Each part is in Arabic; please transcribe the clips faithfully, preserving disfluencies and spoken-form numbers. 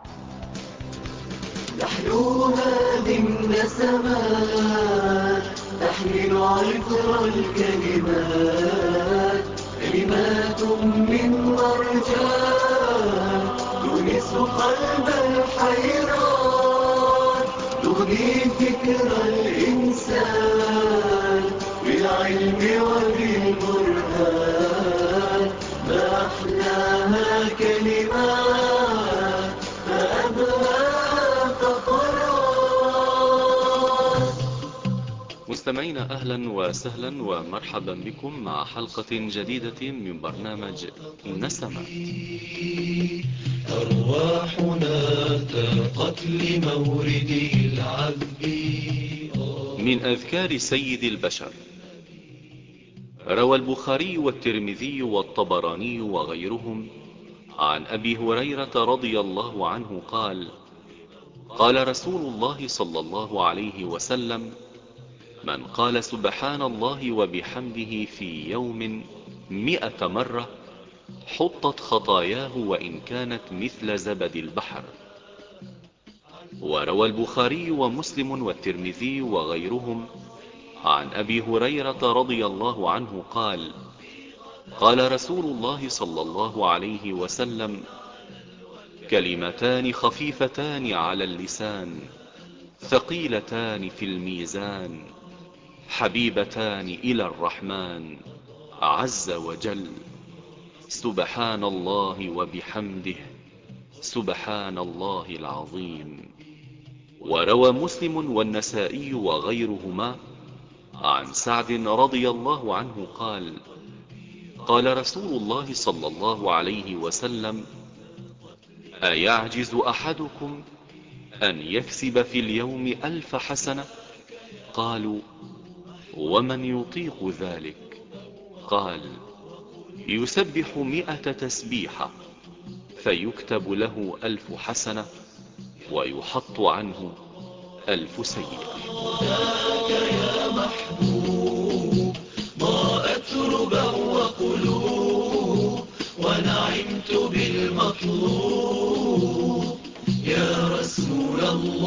نحلوها من نسمات تحمل عطر الكلمات، كلمات من مرجان تونس قلب الحيران، تغني فكر الإنسان بالعلم وبالبرهان. ما أحلاها كلمات، ما أبهاها فقرات. مستمعين أهلا وسهلا ومرحبا بكم مع حلقة جديدة من برنامج نسمات. أرواحنا تاقت لمورد العذب من أذكار سيد البشر. روى البخاري والترمذي والطبراني وغيرهم عن أبي هريرة رضي الله عنه قال: قال رسول الله صلى الله عليه وسلم: من قال سبحان الله وبحمده في يوم مئة مرة حطت خطاياه وإن كانت مثل زبد البحر. وروى البخاري ومسلم والترمذي وغيرهم عن أبي هريرة رضي الله عنه قال: قال رسول الله صلى الله عليه وسلم: كلمتان خفيفتان على اللسان ثقيلتان في الميزان حبيبتان إلى الرحمن عز وجل، سبحان الله وبحمده سبحان الله العظيم. وروى مسلم والنسائي وغيرهما عن سعد رضي الله عنه قال: قال رسول الله صلى الله عليه وسلم: أيعجز أحدكم أن يكسب في اليوم ألف حسنة؟ قالوا: ومن يطيق ذلك؟ قال: يسبح مئة تسبيحة فيكتب له ألف حسنة ويحط عنه ألف سيئة. هناك يا محبوب ضاءت ربا وقلوب، ونعمت بالمطلوب يا رسول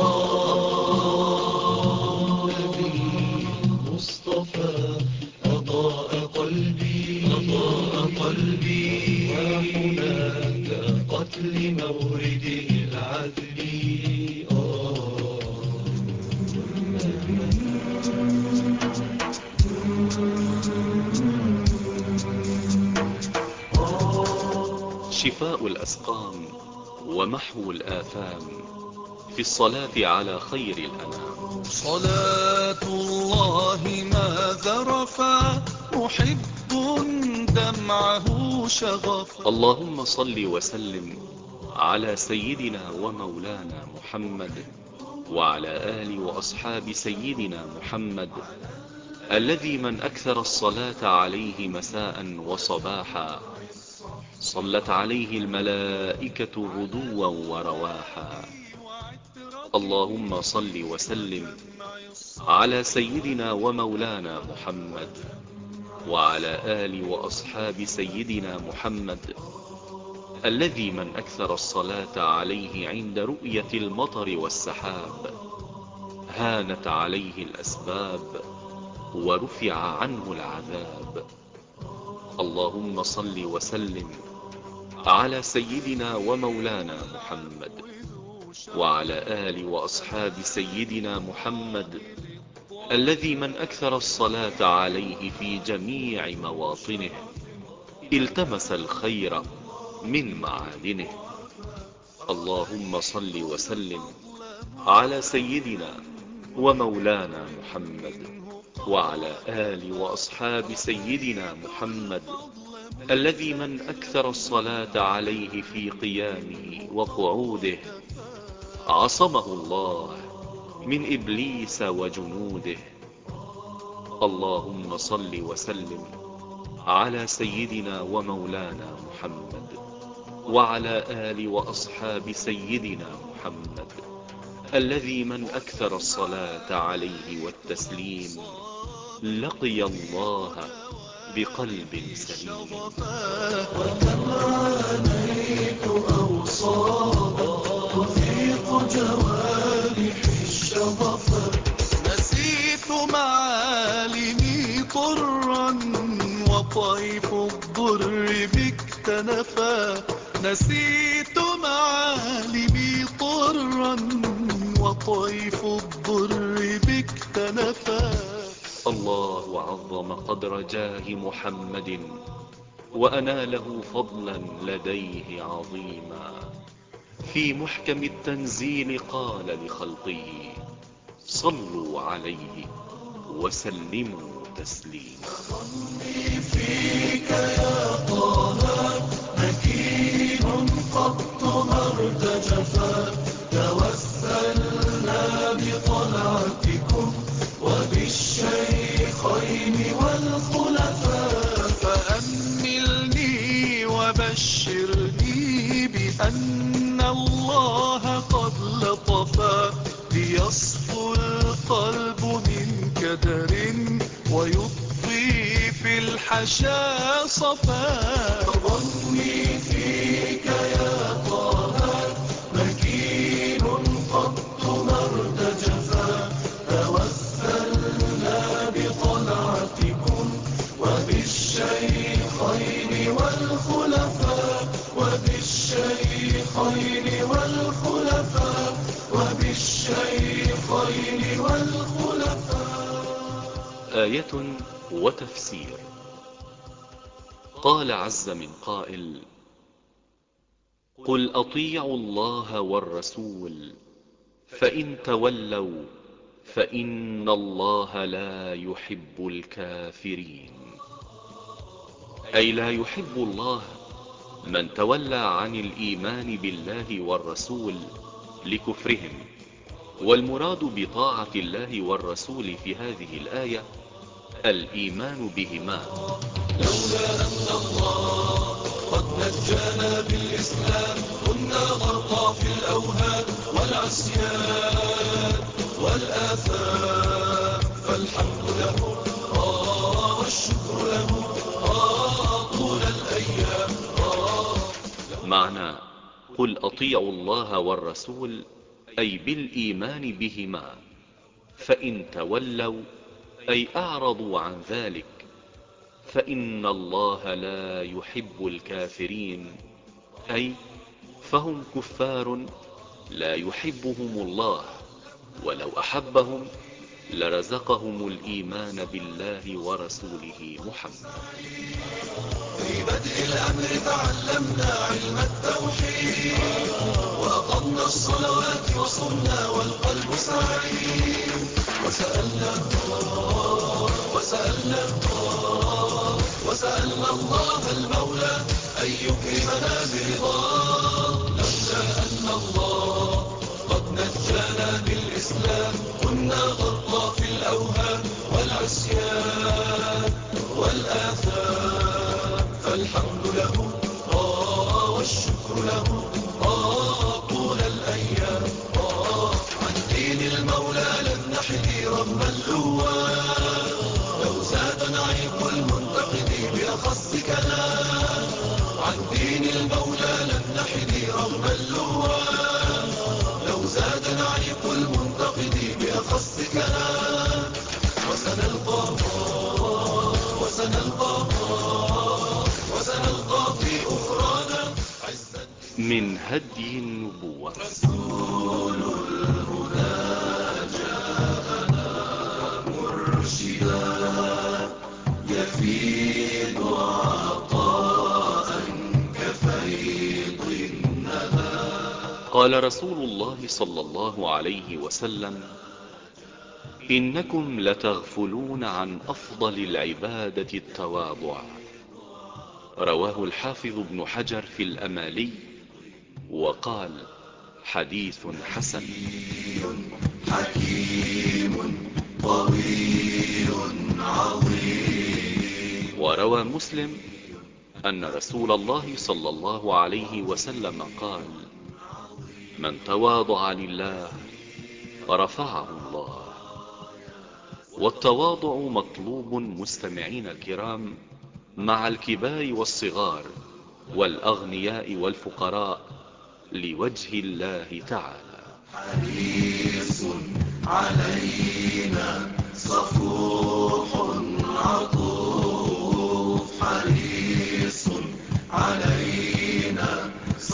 الله. نبي المصطفى أضاء قلبي أضاء قلبي وهناك قتل مورد العذب. شفاء الأسقام ومحو الآثام في الصلاة على خير الأنام. صلاة الله ما ذرفا محب دمعه شغفا. اللهم صل وسلم على سيدنا ومولانا محمد وعلى آل وأصحاب سيدنا محمد، الذي من أكثر الصلاة عليه مساء وصباحا صلت عليه الملائكة غدوا ورواحا. اللهم صل وسلم على سيدنا ومولانا محمد وعلى آل وأصحاب سيدنا محمد، الذي من أكثر الصلاة عليه عند رؤية المطر والسحاب هانت عليه الأسباب ورفع عنه العذاب. اللهم صل وسلم على سيدنا ومولانا محمد وعلى آل وأصحاب سيدنا محمد، الذي من أكثر الصلاة عليه في جميع مواطنه التمس الخير من معادنه. اللهم صل وسلم على سيدنا ومولانا محمد وعلى آل وأصحاب سيدنا محمد، الذي من أكثر الصلاة عليه في قيامه وقعوده عصمه الله من إبليس وجنوده. اللهم صل وسلم على سيدنا ومولانا محمد وعلى آل وأصحاب سيدنا محمد، الذي من أكثر الصلاة عليه والتسليم لقي الله بقلب سليم. وكم عانيت أوصابا نسيت معالمي طرا وطيف الضر بك تنفى. الله عظم قدر جاه محمد وأناله فضلا لديه عظيما. في محكم التنزيل قال لخلقه صلوا عليه وسلموا تسليما. ظني فيك يا طه مكين قط ما ارتجفا. توسلنا بطلعتكم وبالشيخين والخلفاء. فأملني وبشرني بأن الله قد لطفا ليصفو القلب من كدر ويضفي في الحشا صفا. ظني فيك يا طه مكين قط ما ارتجفا. توسلنا بطلعتكم وبالشيخين والخلفاء وبالشيخين والخلفاء وبالشيخين والخلفاء. آية وتفسير. قال عز من قائل قل أطيعوا الله والرسول فإن تولوا فإن الله لا يحب الكافرين. أي لا يحب الله من تولى عن الإيمان بالله والرسول لكفرهم. والمراد بطاعة الله والرسول في هذه الآية الإيمان بهما. لولا أن الله قد نجانا بالإسلام كنا غرقا في الأوهام والعصيان والآثام. فالحمد له آه والشكر له آه طول الأيام آه. معنى قل أطيعوا الله والرسول أي بالإيمان بهما. فإن تولوا أي أعرضوا عن ذلك فإن الله لا يحب الكافرين. أي فهم كفار لا يحبهم الله، ولو أحبهم لرزقهم الإيمان بالله ورسوله محمد. في بدء الأمر تعلمنا علم التوحيد وأقمنا الصلوات وصمنا والقلب سعيد. وسألنا الله وسألنا الله وسألنا الله المولى أن يكرمنا برضاه. لولا أن الله قد نجانا بالإسلام كنا غرقا في الأوهام والعصيان والآثام. فالحمد له آه والشكر له آه طول الأيام آه. عن دين المولى لن نحدي رغم اللوام. لو زاد نعيق المنتقد بأخص كلام. عن دين المولى لن نحدي رغم اللوام. لو زاد نعيق المنتقد بأخص كلام. وسنلقى وسنلقى وسنلقى في أخرانا عزا. من هدي النبوة. رسول الهدى جاءنا مرشدا يفيض عطاء كفيض الندى. قال رسول الله صلى الله عليه وسلم إنكم لتغفلون عن أفضل العبادة التواضع. رواه الحافظ ابن حجر في الأمالي وقال حديث حسن. حكيم طويل عظيم. وروى مسلم أن رسول الله صلى الله عليه وسلم قال من تواضع لله رفعه الله. والتواضع مطلوب مستمعين الكرام مع الكبار والصغار والأغنياء والفقراء لوجه الله تعالى. حريص علينا صفوح عطوف. حريص علينا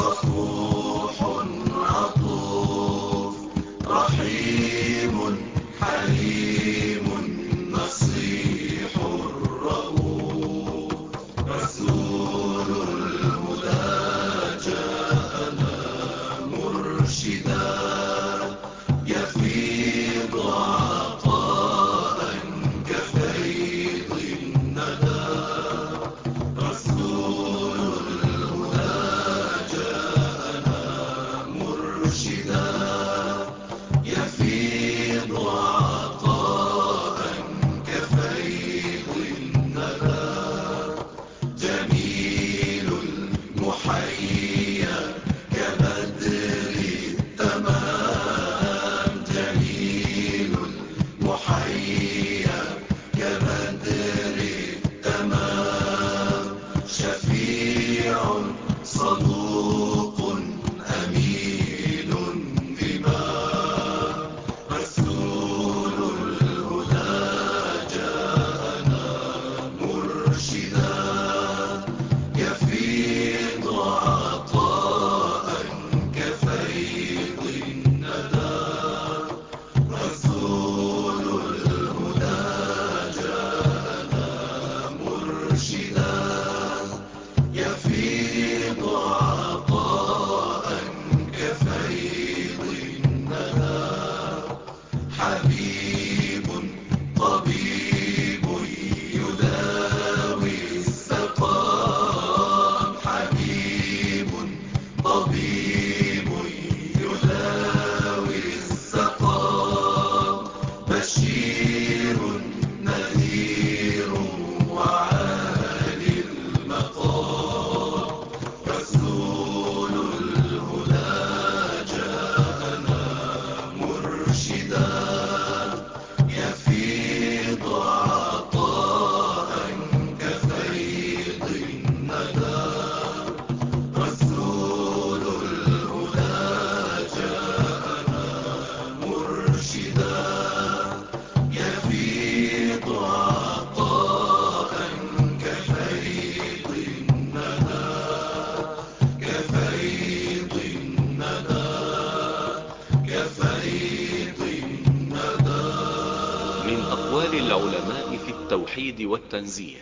العلماء في التوحيد والتنزيه.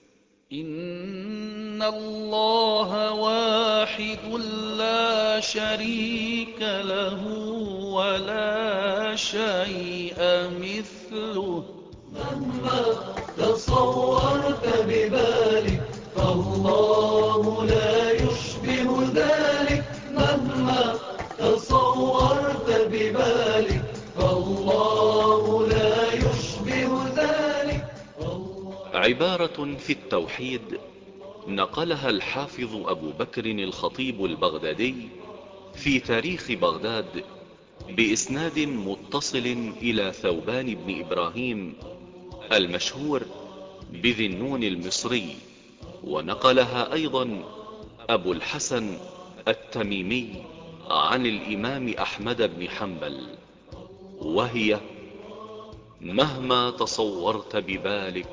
إن الله واحد لا شريك له ولا شيء مثله. مهما تصورت ببالك فالله لا يشبه ذلك. مهما تصورت ببالك فالله لا يشبه ذلك. عبارة في التوحيد نقلها الحافظ أبو بكر الخطيب البغدادي في تاريخ بغداد بإسناد متصل إلى ثوبان بن إبراهيم المشهور بذي النون المصري، ونقلها أيضا أبو الحسن التميمي عن الإمام أحمد بن حنبل، وهي: مهما تصورت ببالك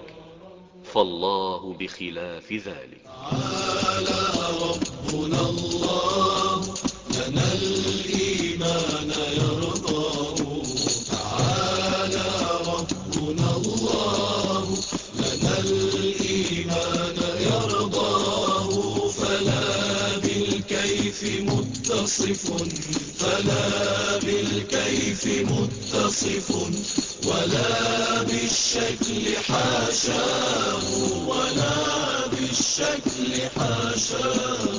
فالله بخلاف ذلك. تعالى ربنا الله لنا الإيمان يرضاه. تعالى ربنا الله لنا الإيمان يرضاه. فلا بالكيف متصف فلا بالكيف متصف ولا بالشكل حاشاه ولا بالشكل حاشاه.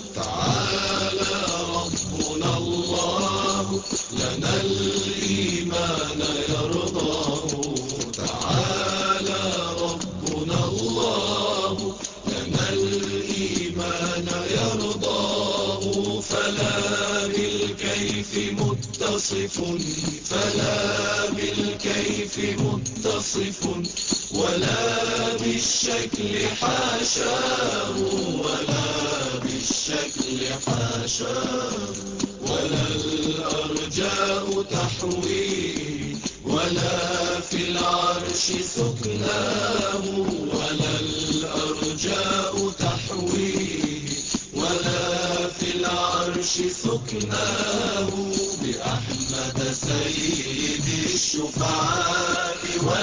تعالى ربنا الله لنا الإيمان يرضاه. تعالى ربنا الله لنا الإيمان يرضاه. فلا بالكيف متصف فلا بالكيف متصف ولا بالشكل حاشاه ولا بالشكل حاشاه. ولا الأرجاء تحويه ولا في العرش سكناه. ولا الأرجاء تحويه ولا في العرش سكناه. بأحمد سيد الشفعاء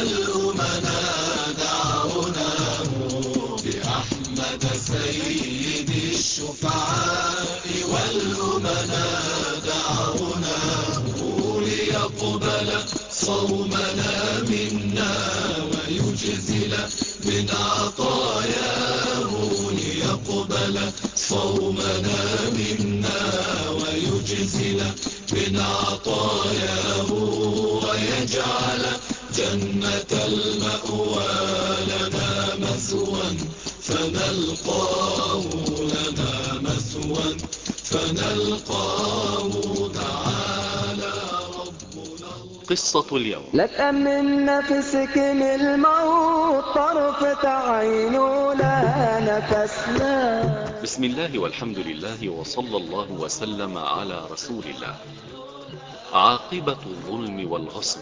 والأمناء دعوناه. بأحمد سيد الشفعاء والأمناء دعوناه. ليقبل صومنا منا ويجزل من عطاياه. ليقبل صومنا منا ويجزل من عطاياه. ويجعل جنة المأوى لنا مثوى فنلقاه لنا مثوى فنلقاه. تعالى ربنا. قصة اليوم. لك من نفسك من الموت طرفة عين ولا نفس لا. بسم الله والحمد لله وصلى الله وسلم على رسول الله. عاقبة الظلم والغصب.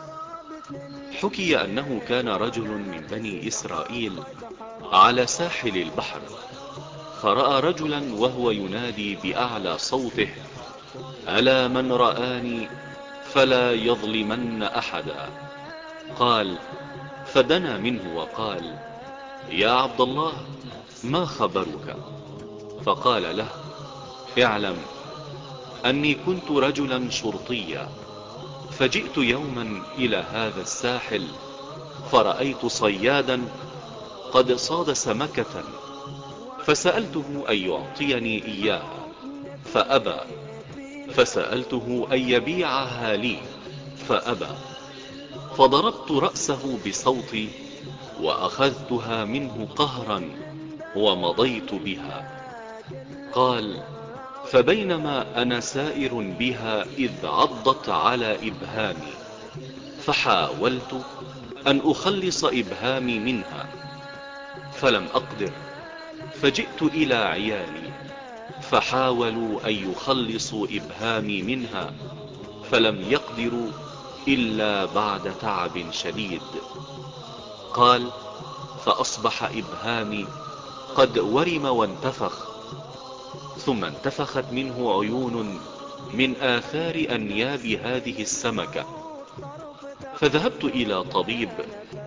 حكي أنه كان رجل من بني إسرائيل على ساحل البحر، فرأى رجلا وهو ينادي بأعلى صوته: ألا من رآني فلا يظلمن أحدا. قال: فدنا منه وقال: يا عبد الله، ما خبرك؟ فقال له: اعلم أني كنت رجلا شرطيا، فجئت يوما إلى هذا الساحل فرأيت صيادا قد صاد سمكة، فسألته أن يعطيني إياها فأبى، فسألته أن يبيعها لي فأبى، فضربت رأسه بصوتي وأخذتها منه قهرا ومضيت بها. قال: فبينما أنا سائر بها إذ عضت على إبهامي، فحاولت أن أخلص إبهامي منها فلم أقدر، فجئت إلى عيالي فحاولوا أن يخلصوا إبهامي منها فلم يقدروا إلا بعد تعب شديد. قال: فأصبح إبهامي قد ورم وانتفخ، ثم انتفخت منه عيون من آثار أنياب هذه السمكة، فذهبت إلى طبيب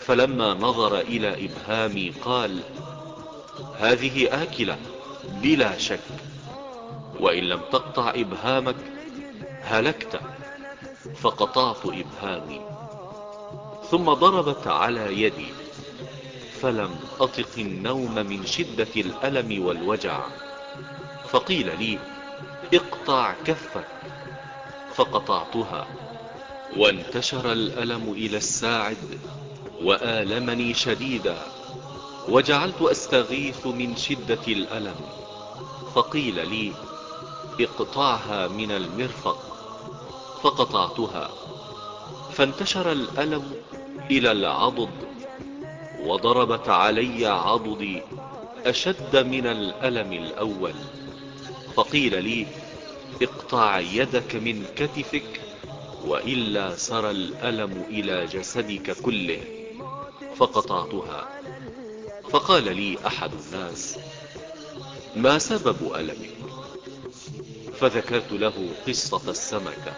فلما نظر إلى إبهامي قال: هذه آكلة بلا شك، وإن لم تقطع إبهامك هلكت. فقطعت إبهامي، ثم ضربت على يدي، فلم أطق النوم من شدة الألم والوجع. فقيل لي: اقطع كفك، فقطعتها، وانتشر الألم إلى الساعد وآلمني شديدا، وجعلت أستغيث من شدة الألم. فقيل لي: اقطعها من المرفق، فقطعتها، فانتشر الألم إلى العضد، وضربت علي عضدي أشد من الألم الأول. فقيل لي: اقطع يدك من كتفك، وإلا سرى الألم إلى جسدك كله، فقطعتها. فقال لي أحد الناس: ما سبب ألمك؟ فذكرت له قصة السمكة.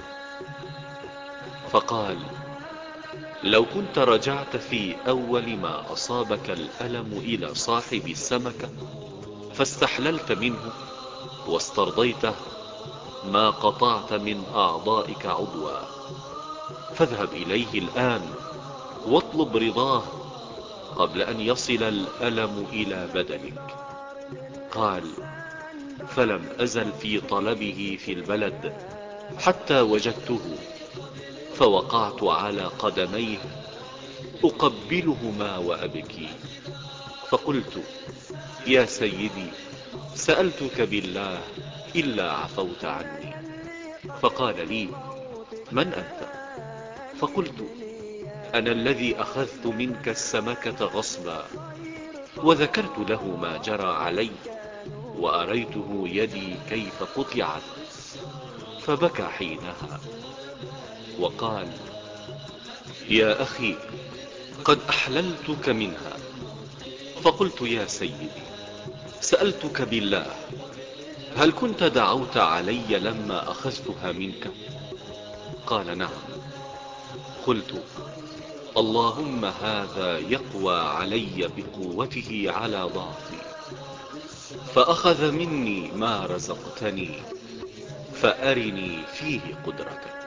فقال: لو كنت رجعت في أول ما أصابك الألم إلى صاحب السمكة فاستحللت منه واسترضيته ما قطعت من أعضائك عضوا، فاذهب إليه الآن واطلب رضاه قبل أن يصل الألم إلى بدنك. قال: فلم أزل في طلبه في البلد حتى وجدته، فوقعت على قدميه أقبلهما وأبكي، فقلت: يا سيدي، سألتك بالله إلا عفوت عني. فقال لي: من أنت؟ فقلت: أنا الذي أخذت منك السمكة غصبا. وذكرت له ما جرى علي، وأريته يدي كيف قطعت، فبكى حينها وقال: يا أخي، قد أحللتك منها. فقلت: يا سيدي، سألتك بالله، هل كنت دعوت علي لما أخذتها منك؟ قال: نعم. قلت: اللهم هذا يقوى علي بقوته على ضعفي، فأخذ مني ما رزقتني، فأرني فيه قدرتك.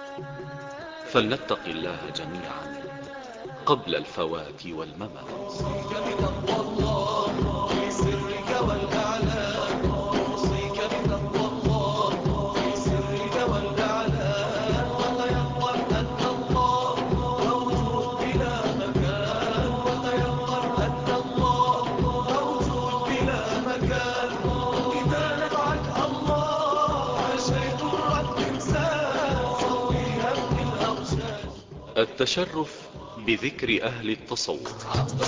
فلنتق الله جميعا قبل الفوات والممات. التشرف بذكر أهل التصوف.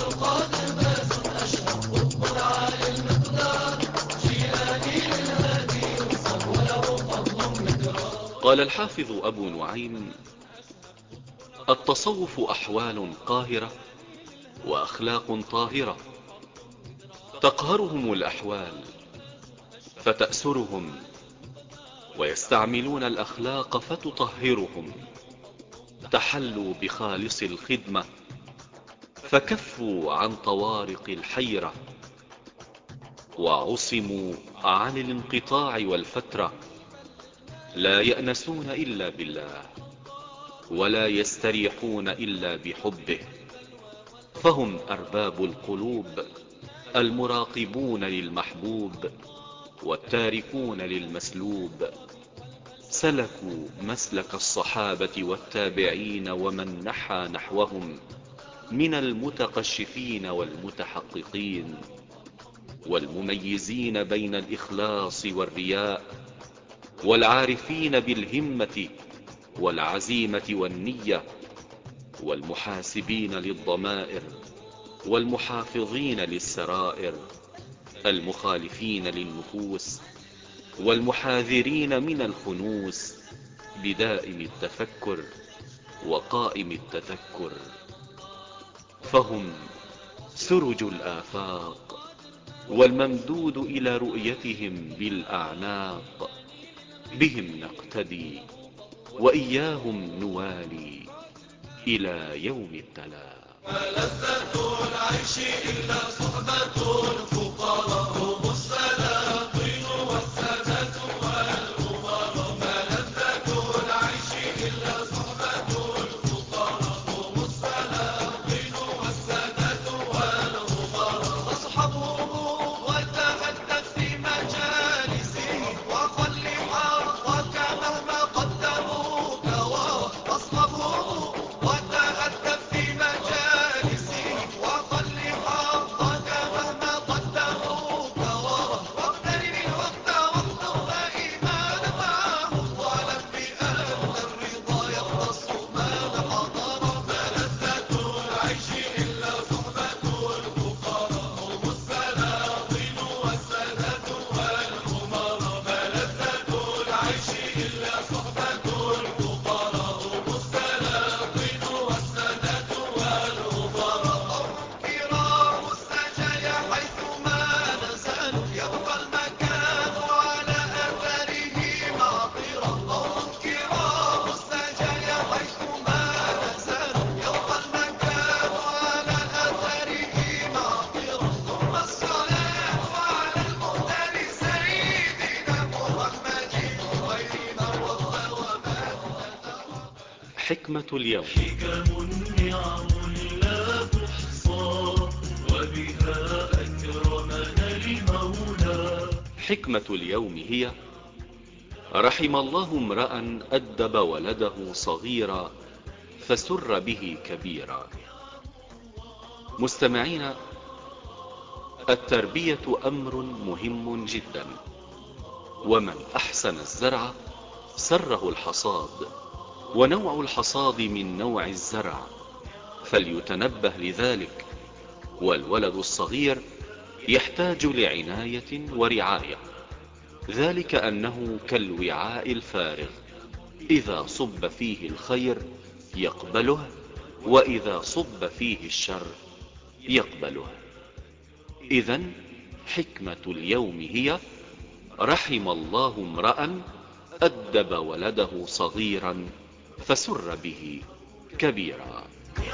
قال الحافظ أبو نعيم: التصوف أحوال قاهرة وأخلاق طاهرة، تقهرهم الأحوال فتأسرهم، ويستعملون الأخلاق فتطهرهم. تحلوا بخالص الخدمة فكفوا عن طوارق الحيرة، وعصموا عن الانقطاع والفترة. لا يأنسون إلا بالله، ولا يستريحون إلا بحبه، فهم أرباب القلوب المراقبون للمحبوب والتاركون للمسلوب. سلكوا مسلك الصحابة والتابعين ومن نحى نحوهم من المتقشفين والمتحققين، والمميزين بين الإخلاص والرياء، والعارفين بالهمة والعزيمة والنية، والمحاسبين للضمائر والمحافظين للسرائر، المخالفين للنفوس والمحاذرين من الخنوس، بدائم التفكر وقائم التذكر. فهم سرج الآفاق، والممدود إلى رؤيتهم بالأعناق. بهم نقتدي وإياهم نوالي إلى يوم التلاق. فلذة العيش إلا صحبة الفقراء هم السلاطين والسادة والأمراء. فلذة العيش إلا صحبة الفقراء هم السلاطين والسادة والأمراء. أصحابهم وتهدف في مجالسهم وخل حظك مهما قدموك وراء. أصحابهم وتهدف في مجالسهم وخل حظك مهما قدموك وراء. واغتنم الوقت واخطر إيمان معهم واعلم بأن الرضا يختص من حضر. فلذة العيش إلا صحبة الفقراء هم السلاطين والسادة والأمراء. فلذة العيش إلا صحبة الفقراء هم السلاطين والسادة والأمراء. كرام السجايا حيثما نزلوا يبقى المكان على أثره معطرا. قوم كرام السجايا حيثما نزلوا يبقى المكان على أثره معطرا. ثم الصلاة على المختار سيدنا محمد خير الرضا ومن حكمة اليوم. حكم نعم لا تحصى وبها أكرمنا المولى. حكمة اليوم هي: رحم الله امرأ أدب ولده صغيرا فسر به كبيرا. مستمعين، التربية أمر مهم جدا، ومن أحسن الزرع سره الحصاد، ونوع الحصاد من نوع الزرع، فليتنبه لذلك. والولد الصغير يحتاج لعناية ورعاية، ذلك أنه كالوعاء الفارغ، إذا صب فيه الخير يقبله، وإذا صب فيه الشر يقبله. إذن حكمة اليوم هي: رحم الله امرأ أدب ولده صغيرا فسر به كبيرا.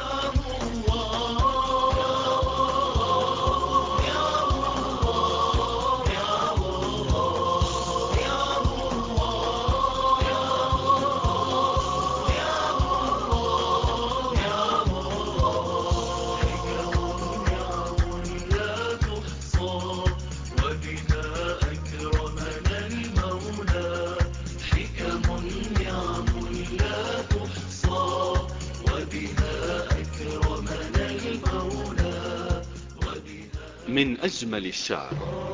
من أجمل الشعر: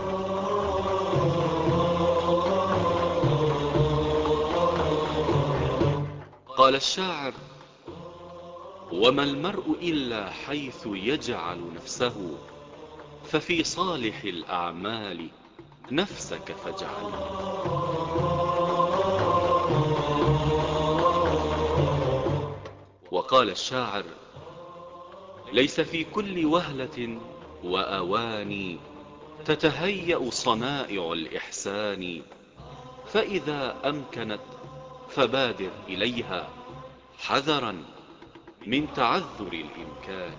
قال الشاعر: وما المرء إلا حيث يجعل نفسه، ففي صالح الأعمال نفسك فاجعل. وقال الشاعر: ليس في كل وهلة وأواني تتهيأ صنائع الإحسان، فإذا أمكنت فبادر إليها حذرا من تعذر الإمكان.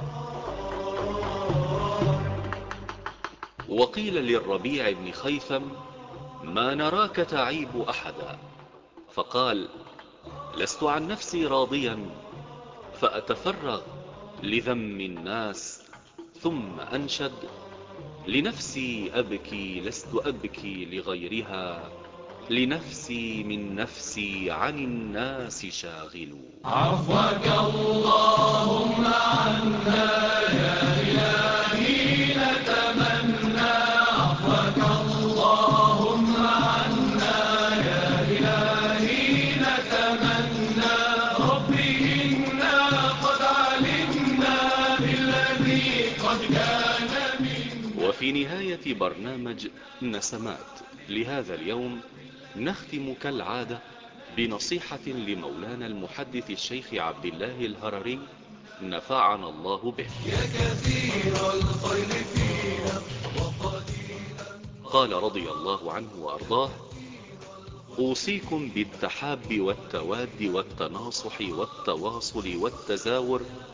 وقيل للربيع بن خيثم: ما نراك تعيب أحدا، فقال: لست عن نفسي راضيا فأتفرغ لذم الناس. ثم أنشد: لنفسي أبكي لست أبكي لغيرها، لنفسي من نفسي عن الناس شاغل. عفوك اللهم عنا يا إلهي نتمنى. عفوك اللهم عنا يا إلهي نتمنى. ربي إنا قد علمنا بالذي قد كان منا. وفي نهاية برنامج نسمات لهذا اليوم نختم كالعادة بنصيحة لمولانا المحدث الشيخ عبد الله الهرري نفعنا الله به. يا كثير الخير فينا وقليلا. قال رضي الله عنه وأرضاه: أوصيكم بالتحاب والتواد والتناصح والتواصل والتزاور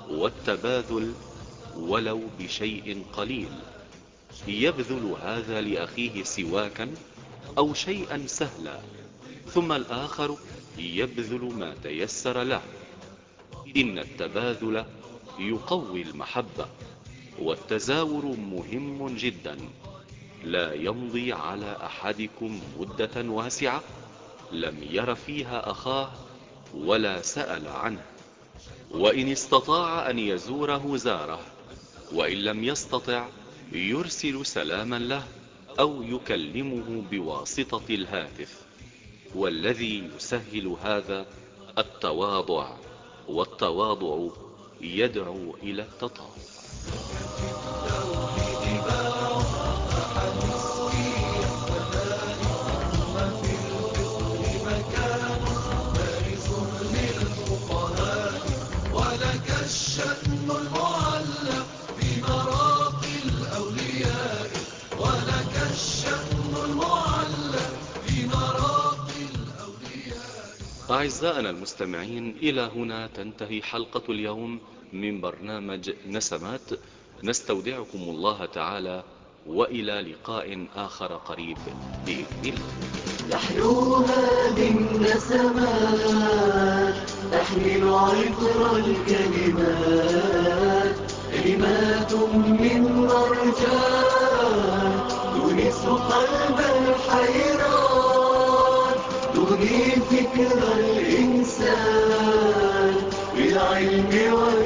والتباذل ولو بشيء قليل. يبذل هذا لأخيه سواكا أو شيئا سهلا، ثم الآخر يبذل ما تيسر له. إن التباذل يقوي المحبة، والتزاور مهم جدا. لا يمضي على أحدكم مدة واسعة لم ير فيها أخاه ولا سأل عنه، وإن استطاع أن يزوره زاره، وإن لم يستطع يرسل سلاما له أو يكلمه بواسطة الهاتف. والذي يسهل هذا التواضع، والتواضع يدعو إلى التطاوع. ولك الشأن المعلى في مراقي الأولياء، ولك الشأن المعلى في مراقي الأولياء. أعزائنا المستمعين، إلى هنا تنتهي حلقة اليوم من برنامج نسمات. نستودعكم الله تعالى، وإلى لقاء آخر قريب بإذن الله. تحلو هذه النسمات تحمل عطر الكلمات، كلمات من مرجان تونس قلب الحيران، تغني فكر الإنسان بالعلم والعلم.